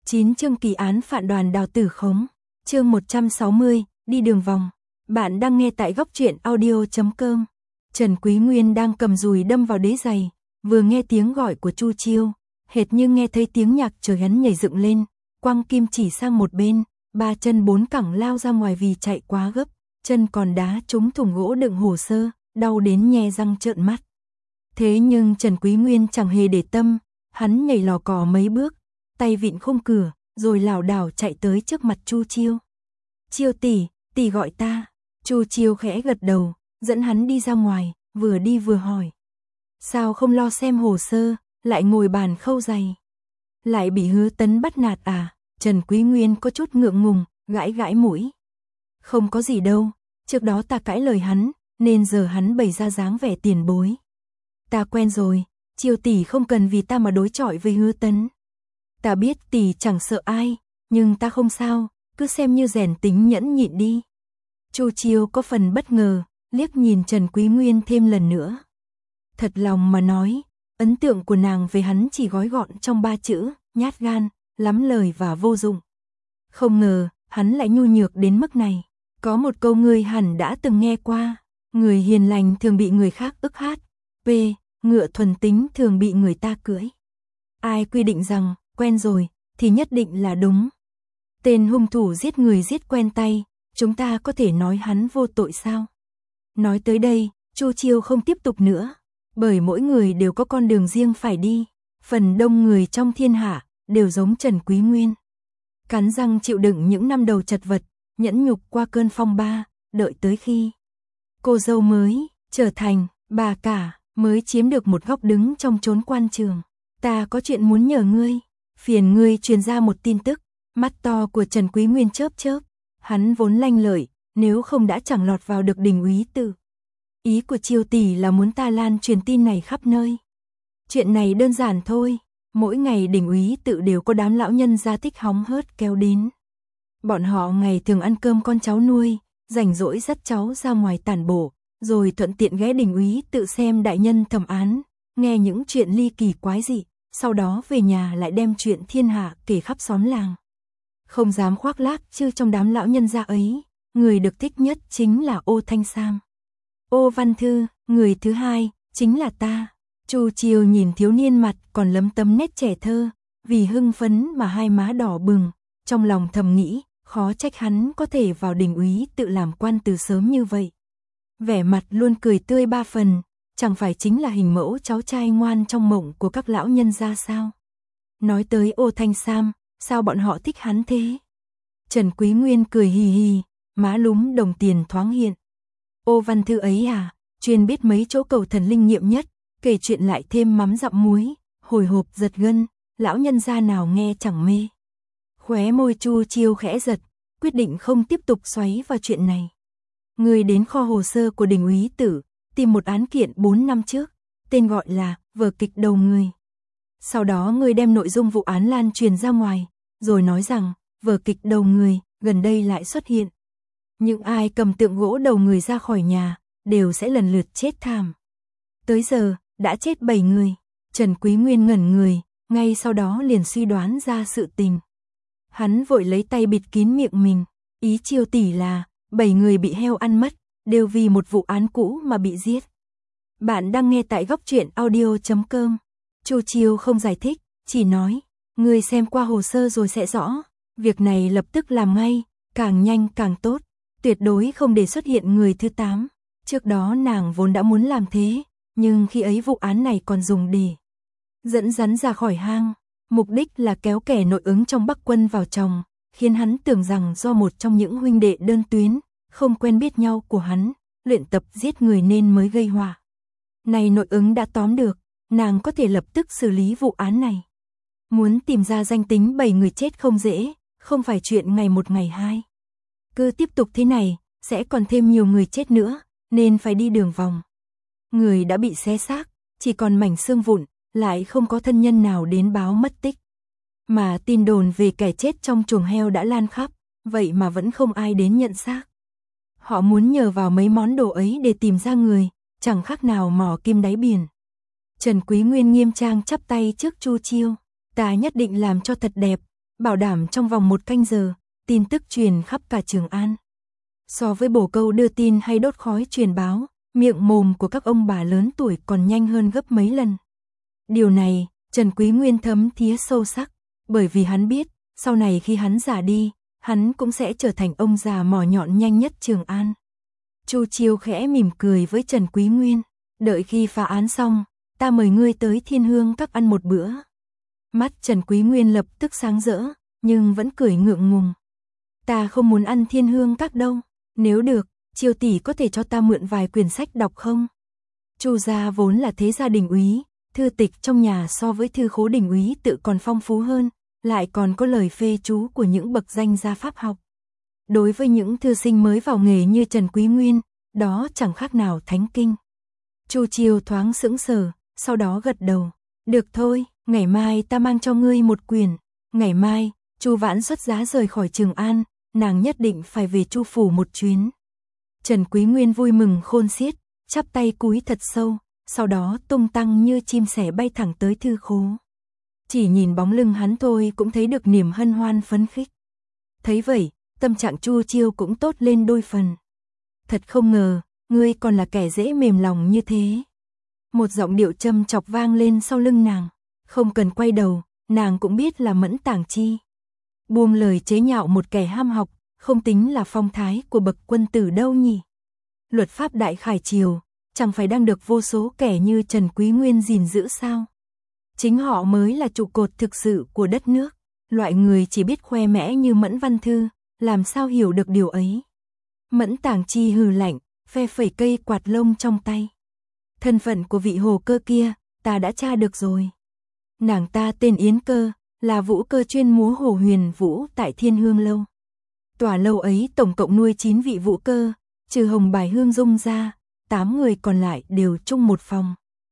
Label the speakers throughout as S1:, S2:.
S1: 9 chương kỳ án phản đoàn Đào Tử Khống. Chương 160, đi đường vòng. Bạn đang nghe tại góc truyện audio.com. Trần Quý Nguyên đang cầm dùi đâm vào đế giày, vừa nghe tiếng gọi của Chu Chiêu, hệt như nghe thấy tiếng nhạc trời, hắn nhảy dựng lên, quăng kim chỉ sang một bên, ba chân bốn cẳng lao ra ngoài vì chạy quá gấp, chân còn đá trúng thùng gỗ đựng hồ sơ, đau đến nhe răng trợn mắt. Thế nhưng Trần Quý Nguyên chẳng hề để tâm, hắn nhảy lò cò mấy bước, tay vịn khung cửa, rồi lảo đảo chạy tới trước mặt Chu Chiêu. Chiêu tỷ, tỷ gọi ta. Chu Chiêu khẽ gật đầu, dẫn hắn đi ra ngoài, vừa đi vừa hỏi. Sao không lo xem hồ sơ, lại ngồi bàn khâu giày? Lại bị Hứa Tấn bắt nạt à? Trần Quý Nguyên có chút ngượng ngùng, gãi gãi mũi. Không có gì đâu, trước đó ta cãi lời hắn, nên giờ hắn bày ra dáng vẻ tiền bối. Ta quen rồi, Chiêu tỷ không cần vì ta mà đối chọi với Hứa Tấn. Ta biết tỷ chẳng sợ ai, nhưng ta không sao, cứ xem như rèn tính nhẫn nhịn đi. Chu Chiêu có phần bất ngờ, liếc nhìn Trần Quý Nguyên thêm lần nữa. Thật lòng mà nói, ấn tượng của nàng về hắn chỉ gói gọn trong 3 chữ, nhát gan, lắm lời và vô dụng. Không ngờ, hắn lại nhu nhược đến mức này. Có một câu ngươi hẳn đã từng nghe qua, người hiền lành thường bị người khác ức hát, p, ngựa thuần tính thường bị người ta cưỡi. Ai quy định rằng, quen rồi, thì nhất định là đúng. Tên hung thủ giết người giết quen tay, chúng ta có thể nói hắn vô tội sao? Nói tới đây, Chu Chiêu không tiếp tục nữa, bởi mỗi người đều có con đường riêng phải đi, phần đông người trong thiên hạ đều giống Trần Quý Nguyên. Cắn răng chịu đựng những năm đầu chật vật, nhẫn nhục qua cơn phong ba, đợi tới khi cô dâu mới trở thành bà cả, mới chiếm được một góc đứng trong chốn quan trường. Ta có chuyện muốn nhờ ngươi, phiền ngươi truyền ra một tin tức. Mắt to của Trần Quý Nguyên chớp chớp, hắn vốn lanh lợi, nếu không đã chẳng lọt vào được Đình úy tự. Ý của Chiêu tỷ là muốn ta lan truyền tin này khắp nơi. Chuyện này đơn giản thôi, mỗi ngày Đình úy tự đều có đám lão nhân gia thích hóng hớt kéo đến. Bọn họ ngày thường ăn cơm con cháu nuôi, rảnh rỗi dắt cháu ra ngoài tản bộ, rồi thuận tiện ghé Đình úy tự xem đại nhân thẩm án, nghe những chuyện ly kỳ quái dị, sau đó về nhà lại đem chuyện thiên hạ kể khắp xóm làng. Không dám khoác lác chứ trong đám lão nhân gia ấy, người được thích nhất chính là Ô Thanh Sam. Ô Văn Thư, người thứ hai, chính là ta. Chu Chiêu nhìn thiếu niên mặt còn lấm tấm nét trẻ thơ, vì hưng phấn mà hai má đỏ bừng, trong lòng thầm nghĩ, khó trách hắn có thể vào Đình úy tự làm quan từ sớm như vậy. Vẻ mặt luôn cười tươi ba phần, chẳng phải chính là hình mẫu cháu trai ngoan trong mộng của các lão nhân gia sao? Nói tới Ô Thanh Sam, sao bọn họ thích hắn thế? Trần Quý Nguyên cười hì hì, má lúm đồng tiền thoáng hiện. Ô Văn Thư ấy à, chuyên biết mấy chỗ cầu thần linh nghiệm nhất, kể chuyện lại thêm mắm dặm muối, hồi hộp giật gân, lão nhân gia nào nghe chẳng mê. Khóe môi Chu Chiêu khẽ giật, quyết định không tiếp tục xoáy vào chuyện này. Người đến kho hồ sơ của Đình úy tử, tìm một án kiện 4 năm trước, tên gọi là vở kịch đầu người. Sau đó người đem nội dung vụ án lan truyền ra ngoài, rồi nói rằng vở kịch đầu người gần đây lại xuất hiện. Những ai cầm tượng gỗ đầu người ra khỏi nhà đều sẽ lần lượt chết thảm. Tới giờ đã chết 7 người. Trần Quý Nguyên ngẩn người, ngay sau đó liền suy đoán ra sự tình. Hắn vội lấy tay bịt kín miệng mình, ý Chiêu tỷ là 7 người bị heo ăn mất, đều vì một vụ án cũ mà bị giết. Bạn đang nghe tại góc truyện audio.com. Chu Chiêu không giải thích, chỉ nói, ngươi xem qua hồ sơ rồi sẽ rõ, việc này lập tức làm ngay, càng nhanh càng tốt, tuyệt đối không để xuất hiện người thứ 8. Trước đó nàng vốn đã muốn làm thế, nhưng khi ấy vụ án này còn dùng để dẫn rắn ra khỏi hang, mục đích là kéo kẻ nội ứng trong Bắc quân vào chồng, khiến hắn tưởng rằng do một trong những huynh đệ đơn tuyến, không quen biết nhau của hắn, luyện tập giết người nên mới gây họa. Này nội ứng đã tóm được, nàng có thể lập tức xử lý vụ án này. Muốn tìm ra danh tính 7 người chết không dễ, không phải chuyện ngày một ngày hai. Cứ tiếp tục thế này, sẽ còn thêm nhiều người chết nữa, nên phải đi đường vòng. Người đã bị xé xác, chỉ còn mảnh xương vụn, lại không có thân nhân nào đến báo mất tích. Mà tin đồn về kẻ chết trong chuồng heo đã lan khắp, vậy mà vẫn không ai đến nhận xác. Họ muốn nhờ vào mấy món đồ ấy để tìm ra người, chẳng khác nào mò kim đáy biển. Trần Quý Nguyên nghiêm trang chắp tay trước Chu Chiêu, ta nhất định làm cho thật đẹp, bảo đảm trong vòng 1 canh giờ, tin tức truyền khắp cả Trường An. So với bổ câu đưa tin hay đốt khói truyền báo, miệng mồm của các ông bà lớn tuổi còn nhanh hơn gấp mấy lần. Điều này, Trần Quý Nguyên thấm thía sâu sắc, bởi vì hắn biết, sau này khi hắn già đi, hắn cũng sẽ trở thành ông già mỏ nhọn nhanh nhất Trường An. Chu Chiêu khẽ mỉm cười với Trần Quý Nguyên, đợi khi phá án xong, ta mời ngươi tới Thiên Hương Các ăn một bữa. Mắt Trần Quý Nguyên lập tức sáng rỡ, nhưng vẫn cười ngượng ngùng. Ta không muốn ăn Thiên Hương Các đâu, nếu được, Chiêu tỷ có thể cho ta mượn vài quyển sách đọc không? Chu gia vốn là thế gia đình úy, thư tịch trong nhà so với thư khố đình úy tự còn phong phú hơn, lại còn có lời phê chú của những bậc danh gia pháp học. Đối với những thư sinh mới vào nghề như Trần Quý Nguyên, đó chẳng khác nào thánh kinh. Chu Chiêu thoáng sững sờ, sau đó gật đầu. Được thôi, ngày mai ta mang cho ngươi một quyển. Ngày mai, Chu Vãn xuất giá rời khỏi Trường An, nàng nhất định phải về Chu phủ một chuyến. Trần Quý Nguyên vui mừng khôn xiết, chắp tay cúi thật sâu, sau đó tung tăng như chim sẻ bay thẳng tới thư khố. Chỉ nhìn bóng lưng hắn thôi cũng thấy được niềm hân hoan phấn khích. Thấy vậy, tâm trạng Chu Chiêu cũng tốt lên đôi phần. Thật không ngờ, ngươi còn là kẻ dễ mềm lòng như thế. Một giọng điệu châm chọc vang lên sau lưng nàng, không cần quay đầu, nàng cũng biết là Mẫn Tàng Chi. Buông lời chế nhạo một kẻ ham học, không tính là phong thái của bậc quân tử đâu nhỉ. Luật pháp Đại Khải Triều, chẳng phải đang được vô số kẻ như Trần Quý Nguyên gìn giữ sao? Chính họ mới là trụ cột thực sự của đất nước. Loại người chỉ biết khoe mẽ như Mẫn Văn Thư, làm sao hiểu được điều ấy. Mẫn Tàng Chi hừ lạnh, phe phẩy cây quạt lông trong tay. Thân phận của vị hồ cơ kia, ta đã tra được rồi. Nàng ta tên Yến Cơ, là vũ cơ chuyên múa hồ huyền vũ tại Thiên Hương Lâu. Tòa lâu ấy tổng cộng nuôi 9 vị vũ cơ, trừ Hồng Bài Hương Dung ra, 8 người còn lại đều chung một phòng.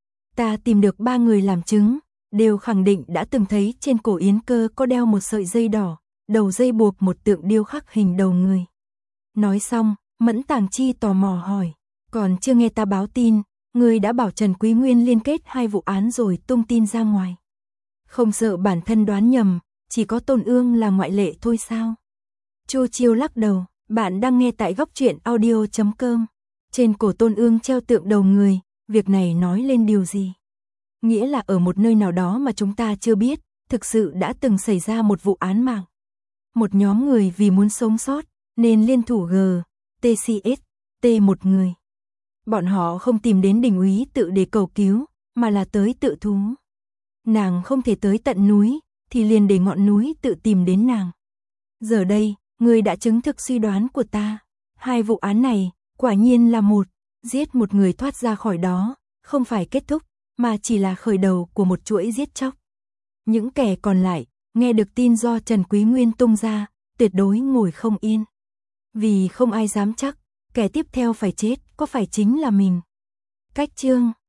S1: Ta tìm được 3 người làm chứng, đều khẳng định đã từng thấy trên cổ Yến Cơ có đeo một sợi dây đỏ, đầu dây buộc một tượng điêu khắc hình đầu người. Nói xong, Mẫn Tàng Chi tò mò hỏi, còn chưa nghe ta báo tin, ngươi đã bảo Trần Quý Nguyên liên kết 2 vụ án rồi tung tin ra ngoài. Không sợ bản thân đoán nhầm, chỉ có Tôn Ương là ngoại lệ thôi sao? Chu Chiêu lắc đầu, bạn đang nghe tại góc truyện audio.com. Trên cổ Tôn Ương treo tượng đầu người, việc này nói lên điều gì? Nghĩa là ở một nơi nào đó mà chúng ta chưa biết, thực sự đã từng xảy ra một vụ án mạng. Một nhóm người vì muốn sống sót, nên liên thủ TCS, T một người. Bọn họ không tìm đến đình úy tự để cầu cứu, mà là tới tự thú. Nàng không thể tới tận núi, thì liền để ngọn núi tự tìm đến nàng. Giờ đây, ngươi đã chứng thực suy đoán của ta. 2 vụ án này, quả nhiên là giết một người thoát ra khỏi đó, không phải kết thúc, mà chỉ là khởi đầu của một chuỗi giết chóc. Những kẻ còn lại, nghe được tin do Trần Quý Nguyên tung ra, tuyệt đối ngồi không yên. Vì không ai dám chắc, kẻ tiếp theo phải chết có phải chính là mình. Cách chương